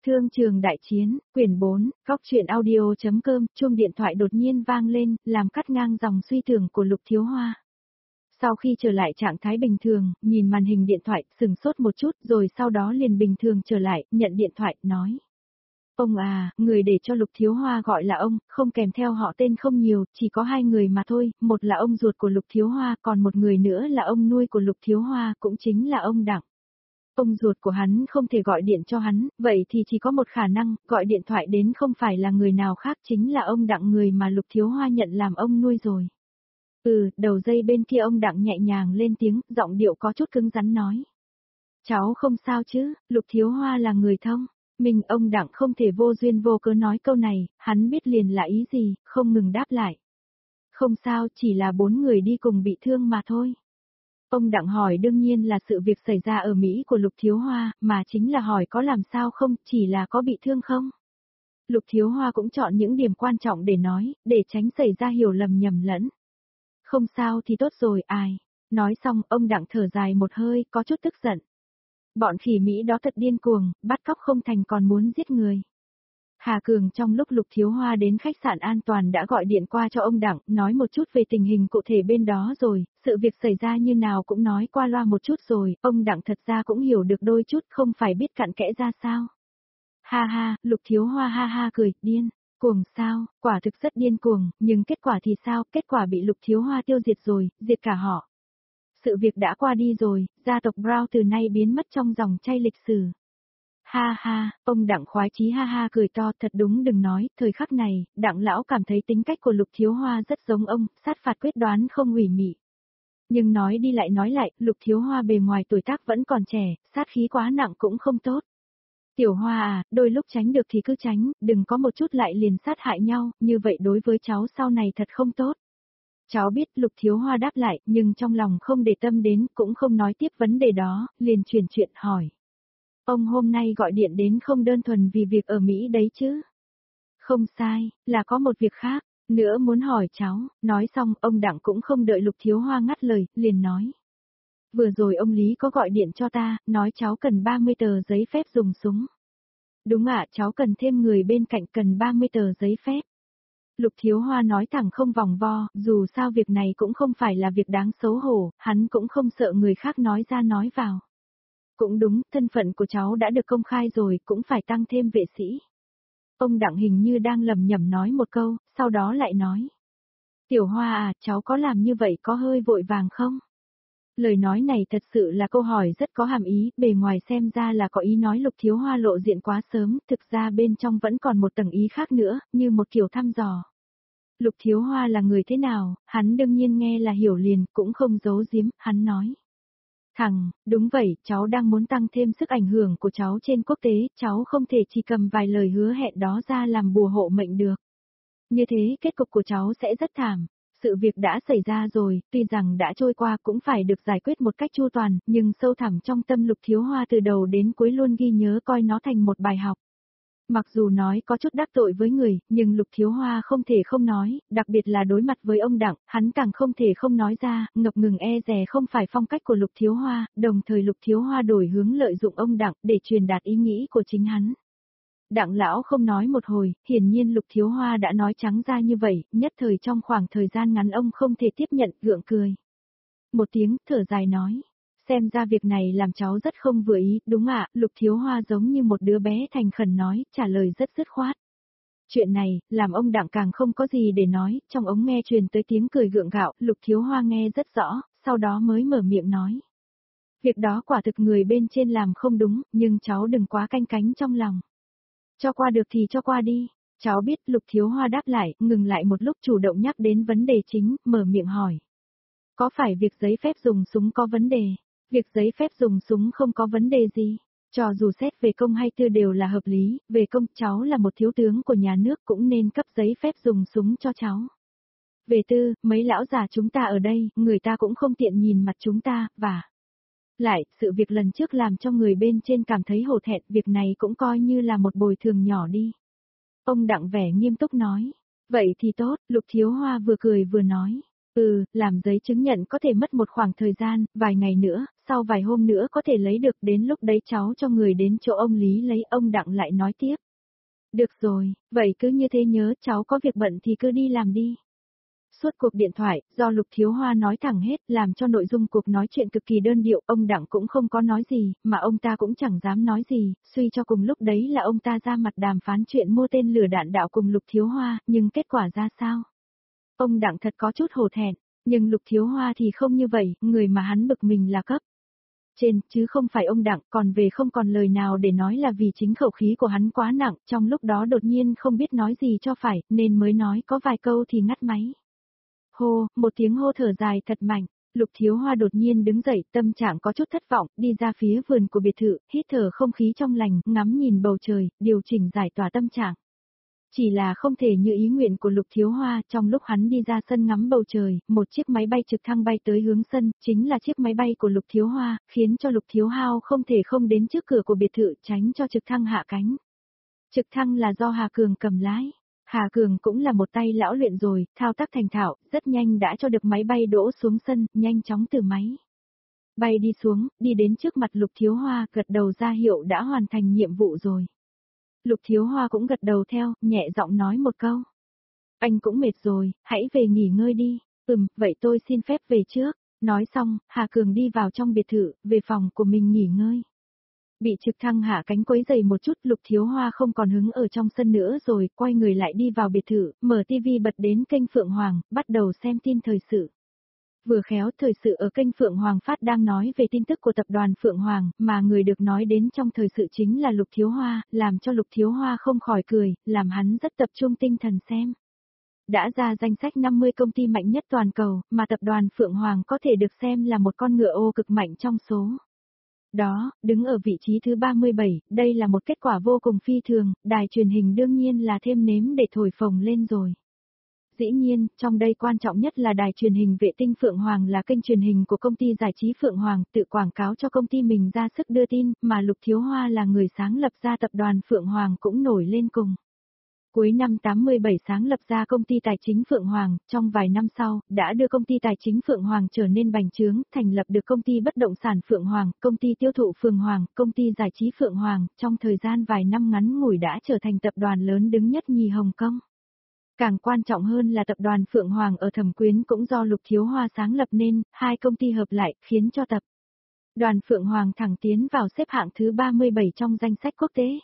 Thương trường đại chiến, quyển 4, góc truyện audio.com, chuông điện thoại đột nhiên vang lên, làm cắt ngang dòng suy tưởng của Lục Thiếu Hoa. Sau khi trở lại trạng thái bình thường, nhìn màn hình điện thoại, sừng sốt một chút rồi sau đó liền bình thường trở lại, nhận điện thoại, nói. Ông à, người để cho Lục Thiếu Hoa gọi là ông, không kèm theo họ tên không nhiều, chỉ có 2 người mà thôi, một là ông ruột của Lục Thiếu Hoa, còn một người nữa là ông nuôi của Lục Thiếu Hoa, cũng chính là ông Đặng. Ông ruột của hắn không thể gọi điện cho hắn, vậy thì chỉ có một khả năng, gọi điện thoại đến không phải là người nào khác chính là ông Đặng, người mà Lục Thiếu Hoa nhận làm ông nuôi rồi. Đầu dây bên kia ông Đặng nhẹ nhàng lên tiếng, giọng điệu có chút cứng rắn nói. Cháu không sao chứ, Lục Thiếu Hoa là người thông. Ông Đặng không thể vô duyên vô cớ nói câu này, hắn biết liền là ý gì, không ngừng đáp lại. Không sao, chỉ là 4 người đi cùng bị thương mà thôi. Ông Đặng hỏi đương nhiên là sự việc xảy ra ở Mỹ của Lục Thiếu Hoa, mà chính là hỏi có làm sao không, chỉ là có bị thương không. Lục Thiếu Hoa cũng chọn những điểm quan trọng để nói, để tránh xảy ra hiểu lầm nhầm lẫn. Không sao thì tốt rồi, ai. Nói xong, ông Đặng thở dài một hơi, có chút tức giận. Bọn khỉ Mỹ đó thật điên cuồng, bắt cóc không thành còn muốn giết người. Hà Cường trong lúc Lục Thiếu Hoa đến khách sạn an toàn đã gọi điện qua cho ông Đặng, nói một chút về tình hình cụ thể bên đó rồi, sự việc xảy ra như nào cũng nói qua loa một chút rồi, ông Đặng thật ra cũng hiểu được đôi chút, không phải biết cặn kẽ ra sao. Ha ha, Lục Thiếu Hoa ha ha cười, điên, cuồng sao, quả thực rất điên cuồng, nhưng kết quả thì sao, kết quả bị Lục Thiếu Hoa tiêu diệt rồi, diệt cả họ. Sự việc đã qua đi rồi, gia tộc Brown từ nay biến mất trong dòng chảy lịch sử. Ha ha, ông Đặng khoái chí ha ha cười to, thật đúng đừng nói, thời khắc này, Đặng lão cảm thấy tính cách của Lục Thiếu Hoa rất giống ông, sát phạt quyết đoán không ủy mị. Nhưng nói đi lại nói lại, Lục Thiếu Hoa bề ngoài tuổi tác vẫn còn trẻ, sát khí quá nặng cũng không tốt. Tiểu Hoa à, đôi lúc tránh được thì cứ tránh, đừng có một chút lại liền sát hại nhau, như vậy đối với cháu sau này thật không tốt. Cháu biết, Lục Thiếu Hoa đáp lại, nhưng trong lòng không để tâm đến, cũng không nói tiếp vấn đề đó, liền chuyển chuyện hỏi. Ông hôm nay gọi điện đến không đơn thuần vì việc ở Mỹ đấy chứ? Không sai, là có một việc khác, nữa muốn hỏi cháu, nói xong, ông Đặng cũng không đợi Lục Thiếu Hoa ngắt lời, liền nói. Vừa rồi ông Lý có gọi điện cho ta, nói cháu cần 30 tờ giấy phép dùng súng. Đúng ạ, cháu cần thêm người bên cạnh cần 30 tờ giấy phép. Lục Thiếu Hoa nói thẳng không vòng vo, dù sao việc này cũng không phải là việc đáng xấu hổ, hắn cũng không sợ người khác nói ra nói vào. Cũng đúng, thân phận của cháu đã được công khai rồi, cũng phải tăng thêm vệ sĩ. Ông Đặng hình như đang lầm nhầm nói một câu, sau đó lại nói. Tiểu Hoa à, cháu có làm như vậy có hơi vội vàng không? Lời nói này thật sự là câu hỏi rất có hàm ý, bề ngoài xem ra là có ý nói Lục Thiếu Hoa lộ diện quá sớm, thực ra bên trong vẫn còn một tầng ý khác nữa, như một kiểu thăm dò. Lục Thiếu Hoa là người thế nào, hắn đương nhiên nghe là hiểu liền, cũng không giấu giếm, hắn nói. Đúng vậy, cháu đang muốn tăng thêm sức ảnh hưởng của cháu trên quốc tế, cháu không thể chỉ cầm vài lời hứa hẹn đó ra làm bùa hộ mệnh được. Như thế kết cục của cháu sẽ rất thảm. Sự việc đã xảy ra rồi, tuy rằng đã trôi qua cũng phải được giải quyết một cách chu toàn, nhưng sâu thẳm trong tâm Lục Thiếu Hoa từ đầu đến cuối luôn ghi nhớ coi nó thành một bài học. Mặc dù nói có chút đắc tội với người, nhưng Lục Thiếu Hoa không thể không nói, đặc biệt là đối mặt với ông Đặng, hắn càng không thể không nói ra, ngập ngừng e dè không phải phong cách của Lục Thiếu Hoa, đồng thời Lục Thiếu Hoa đổi hướng lợi dụng ông Đặng để truyền đạt ý nghĩ của chính hắn. Đặng lão không nói một hồi, hiển nhiên Lục Thiếu Hoa đã nói trắng ra như vậy, nhất thời trong khoảng thời gian ngắn ông không thể tiếp nhận, gượng cười. Một tiếng, thở dài nói. Xem ra việc này làm cháu rất không vừa ý, đúng ạ, Lục Thiếu Hoa giống như một đứa bé thành khẩn nói, trả lời rất dứt khoát. Chuyện này, làm ông Đặng càng không có gì để nói, trong ống nghe truyền tới tiếng cười gượng gạo, Lục Thiếu Hoa nghe rất rõ, sau đó mới mở miệng nói. Việc đó quả thực người bên trên làm không đúng, nhưng cháu đừng quá canh cánh trong lòng. Cho qua được thì cho qua đi. Cháu biết, Lục Thiếu Hoa đáp lại, ngừng lại một lúc chủ động nhắc đến vấn đề chính, mở miệng hỏi. Có phải việc giấy phép dùng súng có vấn đề? Việc giấy phép dùng súng không có vấn đề gì. Cho dù xét về công hay tư đều là hợp lý, về công cháu là một thiếu tướng của nhà nước cũng nên cấp giấy phép dùng súng cho cháu. Về tư, mấy lão già chúng ta ở đây, người ta cũng không tiện nhìn mặt chúng ta, và... Lại, sự việc lần trước làm cho người bên trên cảm thấy hổ thẹn, việc này cũng coi như là một bồi thường nhỏ đi. Ông Đặng vẻ nghiêm túc nói. Vậy thì tốt, Lục Thiếu Hoa vừa cười vừa nói. Làm giấy chứng nhận có thể mất một khoảng thời gian, vài ngày nữa, sau vài hôm nữa có thể lấy được, đến lúc đấy cháu cho người đến chỗ ông Lý lấy. Ông Đặng lại nói tiếp. Được rồi, vậy cứ như thế nhớ, cháu có việc bận thì cứ đi làm đi. Suốt cuộc điện thoại, do Lục Thiếu Hoa nói thẳng hết, làm cho nội dung cuộc nói chuyện cực kỳ đơn điệu, ông Đặng cũng không có nói gì, mà ông ta cũng chẳng dám nói gì, suy cho cùng lúc đấy là ông ta ra mặt đàm phán chuyện mua tên lửa đạn đạo cùng Lục Thiếu Hoa, nhưng kết quả ra sao? Ông Đặng thật có chút hổ thẹn, nhưng Lục Thiếu Hoa thì không như vậy, người mà hắn bực mình là cấp trên, chứ không phải ông Đặng, còn về không còn lời nào để nói là vì chính khẩu khí của hắn quá nặng, trong lúc đó đột nhiên không biết nói gì cho phải, nên mới nói có vài câu thì ngắt máy. Hô, một tiếng hô thở dài thật mạnh, Lục Thiếu Hoa đột nhiên đứng dậy, tâm trạng có chút thất vọng, đi ra phía vườn của biệt thự, hít thở không khí trong lành, ngắm nhìn bầu trời, điều chỉnh giải tỏa tâm trạng. Chỉ là không thể như ý nguyện của Lục Thiếu Hoa, trong lúc hắn đi ra sân ngắm bầu trời, một chiếc máy bay trực thăng bay tới hướng sân, chính là chiếc máy bay của Lục Thiếu Hoa, khiến cho Lục Thiếu Hao không thể không đến trước cửa của biệt thự tránh cho trực thăng hạ cánh. Trực thăng là do Hà Cường cầm lái. Hà Cường cũng là một tay lão luyện rồi, thao tác thành thạo, rất nhanh đã cho được máy bay đỗ xuống sân, nhanh chóng từ máy bay đi xuống, đi đến trước mặt Lục Thiếu Hoa, gật đầu ra hiệu đã hoàn thành nhiệm vụ rồi. Lục Thiếu Hoa cũng gật đầu theo, nhẹ giọng nói một câu. Anh cũng mệt rồi, hãy về nghỉ ngơi đi. Vậy tôi xin phép về trước. Nói xong, Hà Cường đi vào trong biệt thự, về phòng của mình nghỉ ngơi. Bị trực thăng hạ cánh quấy dày một chút, Lục Thiếu Hoa không còn hứng ở trong sân nữa rồi, quay người lại đi vào biệt thự, mở tivi bật đến kênh Phượng Hoàng, bắt đầu xem tin thời sự. Vừa khéo thời sự ở kênh Phượng Hoàng phát đang nói về tin tức của tập đoàn Phượng Hoàng, mà người được nói đến trong thời sự chính là Lục Thiếu Hoa, làm cho Lục Thiếu Hoa không khỏi cười, làm hắn rất tập trung tinh thần xem. Đã ra danh sách 50 công ty mạnh nhất toàn cầu, mà tập đoàn Phượng Hoàng có thể được xem là một con ngựa ô cực mạnh trong số. Đó, đứng ở vị trí thứ 37, đây là một kết quả vô cùng phi thường, đài truyền hình đương nhiên là thêm nếm để thổi phồng lên rồi. Dĩ nhiên, trong đây quan trọng nhất là đài truyền hình vệ tinh Phượng Hoàng là kênh truyền hình của công ty giải trí Phượng Hoàng, tự quảng cáo cho công ty mình ra sức đưa tin, mà Lục Thiếu Hoa là người sáng lập ra tập đoàn Phượng Hoàng cũng nổi lên cùng. Cuối năm 87 sáng lập ra công ty tài chính Phượng Hoàng, trong vài năm sau, đã đưa công ty tài chính Phượng Hoàng trở nên bành trướng, thành lập được công ty bất động sản Phượng Hoàng, công ty tiêu thụ Phượng Hoàng, công ty giải trí Phượng Hoàng, trong thời gian vài năm ngắn ngủi đã trở thành tập đoàn lớn đứng nhất nhì Hồng Kông. Càng quan trọng hơn là tập đoàn Phượng Hoàng ở Thẩm Quyến cũng do Lục Thiếu Hoa sáng lập nên, hai công ty hợp lại, khiến cho tập đoàn Phượng Hoàng thẳng tiến vào xếp hạng thứ 37 trong danh sách quốc tế.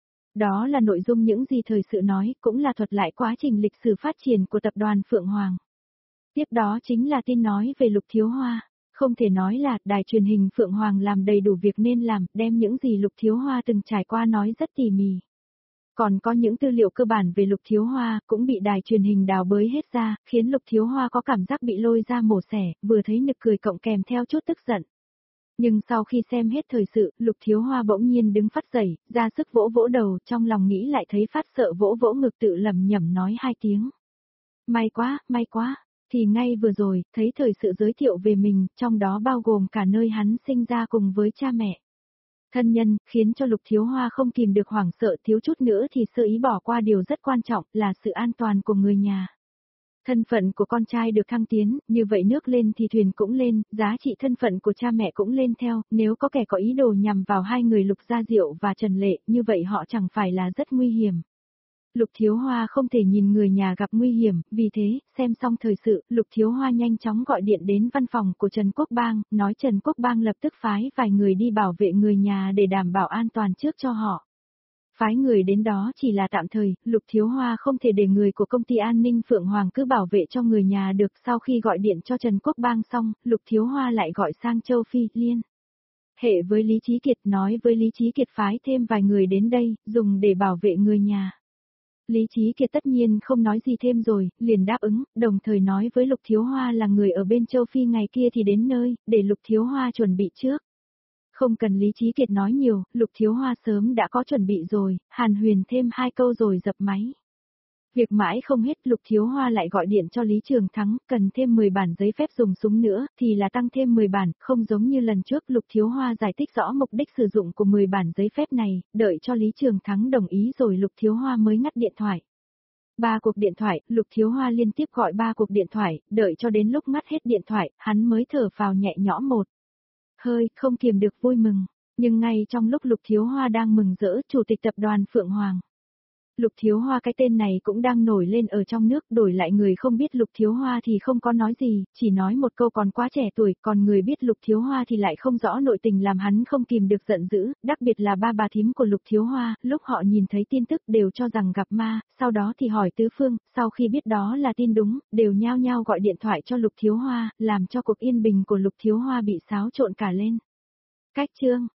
Đó là nội dung những gì thời sự nói, cũng là thuật lại quá trình lịch sử phát triển của tập đoàn Phượng Hoàng. Tiếp đó chính là tin nói về Lục Thiếu Hoa. Không thể nói là đài truyền hình Phượng Hoàng làm đầy đủ việc nên làm, đem những gì Lục Thiếu Hoa từng trải qua nói rất tỉ mỉ. Còn có những tư liệu cơ bản về Lục Thiếu Hoa cũng bị đài truyền hình đào bới hết ra, khiến Lục Thiếu Hoa có cảm giác bị lôi ra mổ xẻ, vừa thấy nực cười cộng kèm theo chút tức giận. Nhưng sau khi xem hết thời sự, Lục Thiếu Hoa bỗng nhiên đứng phát dậy, ra sức vỗ vỗ đầu, trong lòng nghĩ lại thấy phát sợ vỗ vỗ ngực tự lẩm nhẩm nói hai tiếng. May quá, thì ngay vừa rồi, thấy thời sự giới thiệu về mình, trong đó bao gồm cả nơi hắn sinh ra cùng với cha mẹ. Thân nhân, khiến cho Lục Thiếu Hoa không kìm được hoảng sợ, thiếu chút nữa thì sơ ý bỏ qua điều rất quan trọng là sự an toàn của người nhà. Thân phận của con trai được thăng tiến, như vậy nước lên thì thuyền cũng lên, giá trị thân phận của cha mẹ cũng lên theo, nếu có kẻ có ý đồ nhằm vào hai người Lục Gia Diệu và Trần Lệ, như vậy họ chẳng phải là rất nguy hiểm. Lục Thiếu Hoa không thể nhìn người nhà gặp nguy hiểm, vì thế, xem xong thời sự, Lục Thiếu Hoa nhanh chóng gọi điện đến văn phòng của Trần Quốc Bang, nói Trần Quốc Bang lập tức phái vài người đi bảo vệ người nhà để đảm bảo an toàn trước cho họ. Phái người đến đó chỉ là tạm thời, Lục Thiếu Hoa không thể để người của công ty an ninh Phượng Hoàng cứ bảo vệ cho người nhà được. Sau khi gọi điện cho Trần Quốc Bang xong, Lục Thiếu Hoa lại gọi sang Châu Phi Liên hệ với Lý Chí Kiệt, nói với Lý Chí Kiệt phái thêm vài người đến đây, dùng để bảo vệ người nhà. Lý Chí Kiệt tất nhiên không nói gì thêm rồi, liền đáp ứng, đồng thời nói với Lục Thiếu Hoa là người ở bên Châu Phi ngày kia thì đến nơi, để Lục Thiếu Hoa chuẩn bị trước. Không cần Lý Chí Kiệt nói nhiều, Lục Thiếu Hoa sớm đã có chuẩn bị rồi, hàn huyền thêm hai câu rồi dập máy. Việc mãi không hết, Lục Thiếu Hoa lại gọi điện cho Lý Trường Thắng, cần thêm 10 bản giấy phép dùng súng nữa, thì là tăng thêm 10 bản, không giống như lần trước Lục Thiếu Hoa giải thích rõ mục đích sử dụng của 10 bản giấy phép này, đợi cho Lý Trường Thắng đồng ý rồi Lục Thiếu Hoa mới ngắt điện thoại. 3 cuộc điện thoại, Lục Thiếu Hoa liên tiếp gọi 3 cuộc điện thoại, đợi cho đến lúc ngắt hết điện thoại, hắn mới thở phào nhẹ nhõm một hơi, không kiềm được vui mừng. Nhưng ngay trong lúc Lục Thiếu Hoa đang mừng rỡ, Chủ tịch tập đoàn Phượng Hoàng. Lục Thiếu Hoa cái tên này cũng đang nổi lên ở trong nước, đổi lại người không biết Lục Thiếu Hoa thì không có nói gì, chỉ nói một câu còn quá trẻ tuổi, còn người biết Lục Thiếu Hoa thì lại không rõ nội tình làm hắn không kìm được giận dữ, đặc biệt là ba bà thím của Lục Thiếu Hoa, lúc họ nhìn thấy tin tức đều cho rằng gặp ma, sau đó thì hỏi tứ phương, sau khi biết đó là tin đúng, đều nhao nhao gọi điện thoại cho Lục Thiếu Hoa, làm cho cuộc yên bình của Lục Thiếu Hoa bị xáo trộn cả lên. Cách chương